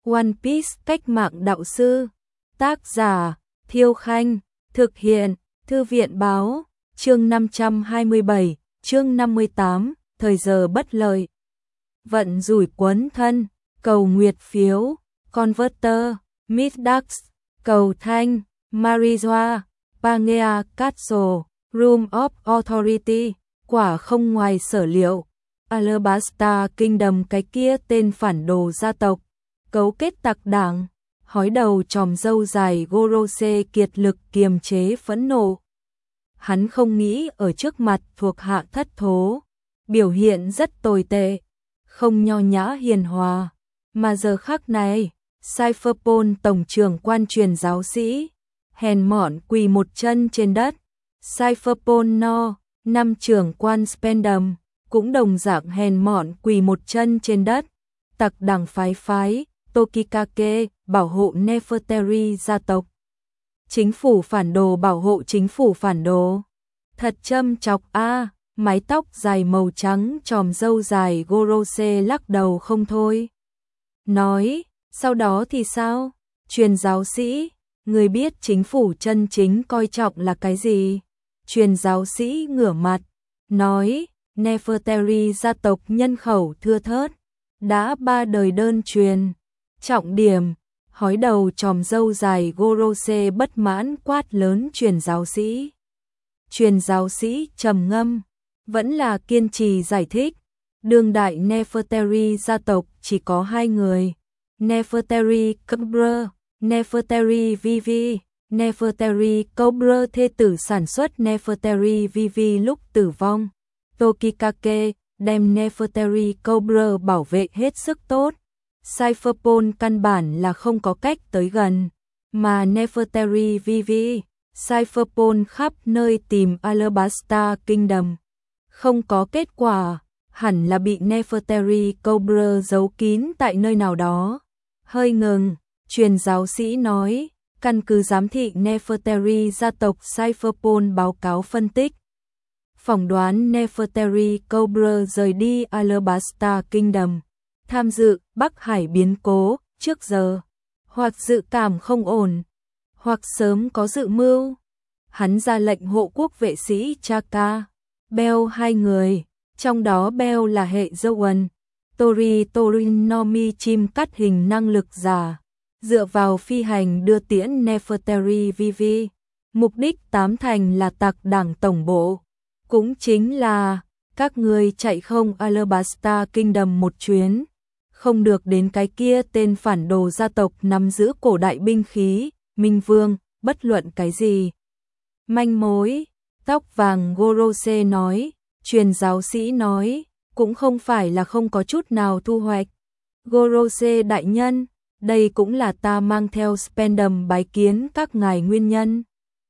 One Piece cách mạng đạo sư. Tác giả Thiêu Khanh. Thực hiện Thư viện Báo. Chương 527, chương 58, thời giờ bất lợi. Vận rủi quấn thân, cầu nguyệt phiếu, Converter, Midax, cầu thanh, Marijoa, Pangea Castle, Room of Authority, quả không ngoài sở liệu. Alabasta Kingdom, cái kia tên phản đồ gia tộc, cấu kết tặc đảng, hói đầu tròm râu dài Gorose kiệt lực kiềm chế phẫn nộ. Hắn không nghĩ ở trước mặt thuộc hạ thất thố, biểu hiện rất tồi tệ, không nho nhã hiền hòa, mà giờ khắc này, Cypherpol tổng trưởng quan truyền giáo sĩ, hèn mọn quỳ một chân trên đất. Cypherpol No, năm trưởng quan Spendum, cũng đồng dạng hèn mọn quỳ một chân trên đất. Tặc đảng phái Tokikake bảo hộ Nefertari gia tộc. Chính phủ phản đồ bảo hộ chính phủ phản đồ. Thật châm chọc a. Mái tóc dài màu trắng tròm râu dài Gorose lắc đầu không thôi. Nói, sau đó thì sao? Truyền giáo sĩ, người biết chính phủ chân chính coi trọng là cái gì? Truyền giáo sĩ ngửa mặt, nói, Nefertari gia tộc nhân khẩu thưa thớt, đã 3 đời đơn truyền. Trọng điểm, hói đầu tròm râu dài Gorose bất mãn quát lớn truyền giáo sĩ. Truyền giáo sĩ trầm ngâm, vẫn là kiên trì giải thích. Đương đại Nefertari gia tộc chỉ có 2 người. Nefertari Cobra, Nefertari Vivi. Nefertari Cobra thê tử sản xuất Nefertari Vivi lúc tử vong. Tokikake đem Nefertari Cobra bảo vệ hết sức tốt. Cypherpol căn bản là không có cách tới gần, mà Nefertari Vivi, Cypherpol khắp nơi tìm Alabasta Kingdom. Không có kết quả, hẳn là bị Nefertari Cobra giấu kín tại nơi nào đó. Hơi ngừng, truyền giáo sĩ nói, căn cứ giám thị Nefertari gia tộc Cypherpol báo cáo phân tích. Phỏng đoán Nefertari Cobra rời đi Alabasta Kingdom, tham dự Bắc Hải biến cố trước giờ, hoặc dự cảm không ổn, hoặc sớm có dự mưu. Hắn ra lệnh hộ quốc vệ sĩ Chaka, Bell 2 người, trong đó Bell là hệ Zoan, Torinomi chim cắt hình năng lực giả, dựa vào phi hành đưa tiễn Nefertari Vivi, mục đích 8 thành là tặc đảng tổng bộ, cũng chính là các người chạy không Alabasta Kingdom một chuyến, không được đến cái kia tên phản đồ gia tộc nắm giữ cổ đại binh khí, Minh Vương, bất luận cái gì. Manh mối, tóc vàng Gorose nói, truyền giáo sĩ nói, cũng không phải là không có chút nào thu hoạch. Gorose đại nhân, đây cũng là ta mang theo Spendum bái kiến các ngài nguyên nhân.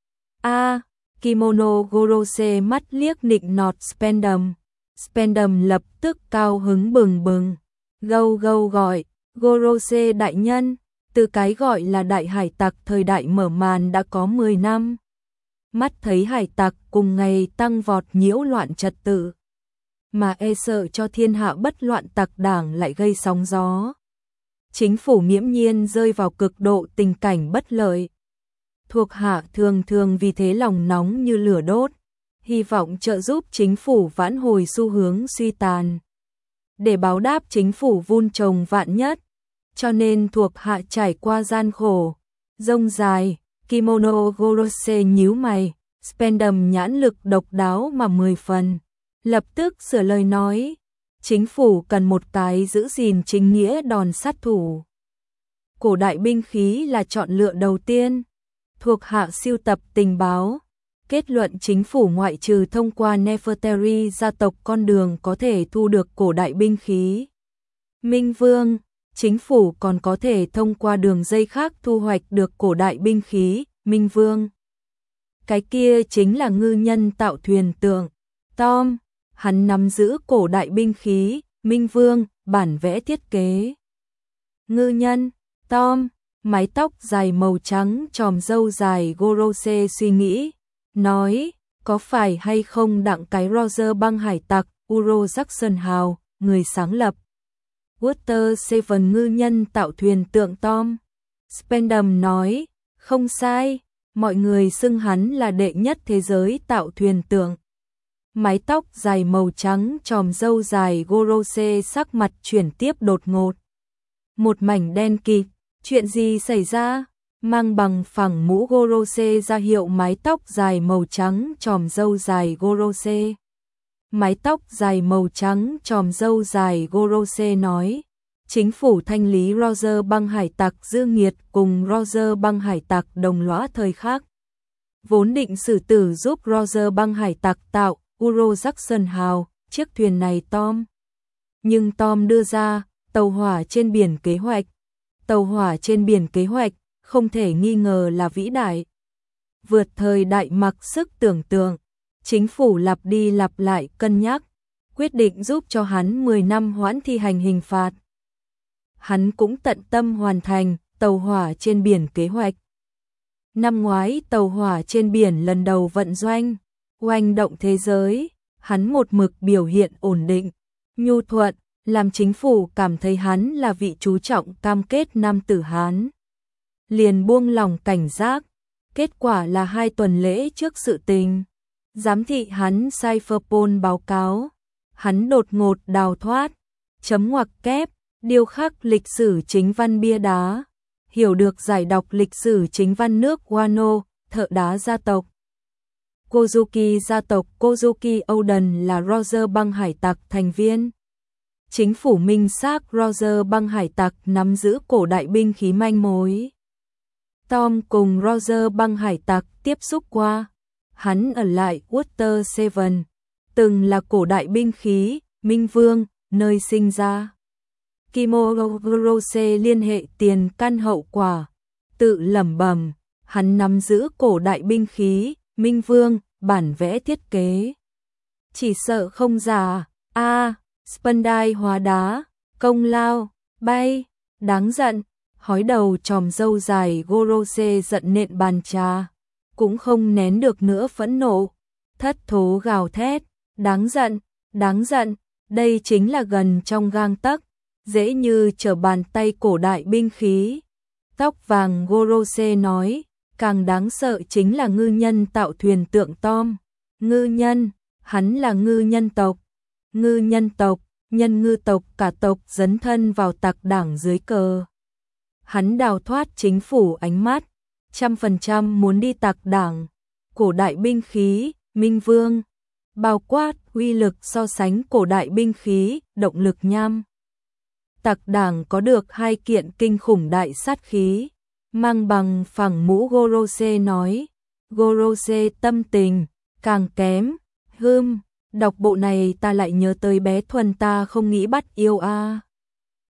Kimono Gorose mắt liếc nịnh nọt Spendum. Spendum lập tức cao hứng bừng bừng, gâu gâu gọi, Gorose đại nhân, từ cái gọi là đại hải tặc thời đại mở màn đã có 10 năm. Mắt thấy hải tặc cùng ngày tăng vọt nhiễu loạn trật tự, mà e sợ cho thiên hạ bất loạn tặc đảng lại gây sóng gió. Chính phủ nghiễm nhiên rơi vào cực độ tình cảnh bất lợi. Thuộc hạ thường vì thế lòng nóng như lửa đốt, hy vọng trợ giúp chính phủ vãn hồi xu hướng suy tàn. Để báo đáp chính phủ vun trồng vạn nhất, cho nên thuộc hạ trải qua gian khổ, rông dài. Kimono Gorose nhíu mày, Spendum nhãn lực độc đáo mà 10 phần, lập tức sửa lời nói, chính phủ cần một cái giữ gìn chính nghĩa đòn sát thủ. Cổ đại binh khí là chọn lựa đầu tiên. Thuộc hạ siêu tập tình báo, kết luận chính phủ ngoại trừ thông qua Nefertari gia tộc con đường có thể thu được cổ đại binh khí Minh Vương, chính phủ còn có thể thông qua đường dây khác thu hoạch được cổ đại binh khí Minh Vương. Cái kia chính là ngư nhân tạo thuyền tượng Tom, hắn nắm giữ cổ đại binh khí Minh Vương, bản vẽ thiết kế. Ngư nhân Tom, mái tóc dài màu trắng tròm râu dài Gorose suy nghĩ, nói, có phải hay không đặng cái Roger băng hải tặc Uro Jackson Hào, người sáng lập Water Seven ngư nhân tạo thuyền tượng Tom. Spendam nói, không sai, mọi người xưng hắn là đệ nhất thế giới tạo thuyền tượng. Mái tóc dài màu trắng tròm râu dài Gorose sắc mặt chuyển tiếp đột ngột. Một mảnh đen kịt, chuyện gì xảy ra? Mang bằng phẳng mũ Gorose ra hiệu mái tóc dài màu trắng tròm râu dài Gorose. Mái tóc dài màu trắng tròm râu dài Gorose nói, chính phủ thanh lý Roger băng hải tặc Dương Nghiệt cùng Roger băng hải tặc đồng lõa thời khác. Vốn định xử tử giúp Roger băng hải tặc tạo Uro Jackson Hào, chiếc thuyền này Tom. Nhưng Tom đưa ra, tàu hỏa trên biển kế hoạch. Tàu hỏa trên biển kế hoạch, không thể nghi ngờ là vĩ đại. Vượt thời đại mặc sức tưởng tượng, chính phủ lặp đi lặp lại cân nhắc, quyết định giúp cho hắn 10 năm hoãn thi hành hình phạt. Hắn cũng tận tâm hoàn thành tàu hỏa trên biển kế hoạch. Năm ngoái tàu hỏa trên biển lần đầu vận doanh, oanh động thế giới, hắn một mực biểu hiện ổn định, nhu thuận, làm chính phủ cảm thấy hắn là vị chú trọng cam kết nam tử Hán. Liền buông lòng cảnh giác, kết quả là 2 tuần lễ trước sự tình. Giám thị hắn Cypherpol báo cáo, hắn đột ngột đào thoát, chấm ngoặc kép, điêu khắc lịch sử chính văn bia đá, hiểu được giải đọc lịch sử chính văn nước Wano, thợ đá gia tộc. Kozuki gia tộc Kozuki Oden là Roger băng hải tặc thành viên. Chính phủ minh xác Roger băng hải tặc nắm giữ cổ đại binh khí manh mối. Tom cùng Roger băng hải tặc tiếp xúc qua. Hắn ở lại Water Seven, từng là cổ đại binh khí, Minh Vương, nơi sinh ra. Kimogorose liên hệ tiền căn hậu quả, tự lẩm bẩm, hắn nắm giữ cổ đại binh khí, Minh Vương, bản vẽ thiết kế. Chỉ sợ không giả, Spandai hóa đá, công lao, bay, đáng giận, hói đầu tròm râu dài Gorose giận nện bàn trà, cũng không nén được nữa phẫn nộ, thất thố gào thét, đáng giận, đây chính là gần trong gang tấc, dễ như trở bàn tay cổ đại binh khí. Tóc vàng Gorose nói, càng đáng sợ chính là ngư nhân tạo thuyền tượng Tom. Ngư nhân, hắn là ngư nhân tộc. Ngư nhân tộc, nhân ngư tộc cả tộc dấn thân vào tặc đảng dưới cờ. Hắn đào thoát chính phủ ánh mắt, 100% muốn đi tặc đảng. Cổ đại binh khí, Minh Vương, bao quát uy lực so sánh cổ đại binh khí, động lực nham. Tặc đảng có được 2 kiện kinh khủng đại sát khí. Mang bằng phẳng mũ Gorose nói, Gorose tâm tình càng kém. Đọc bộ này ta lại nhớ tới bé Thuần ta không nghĩ bắt yêu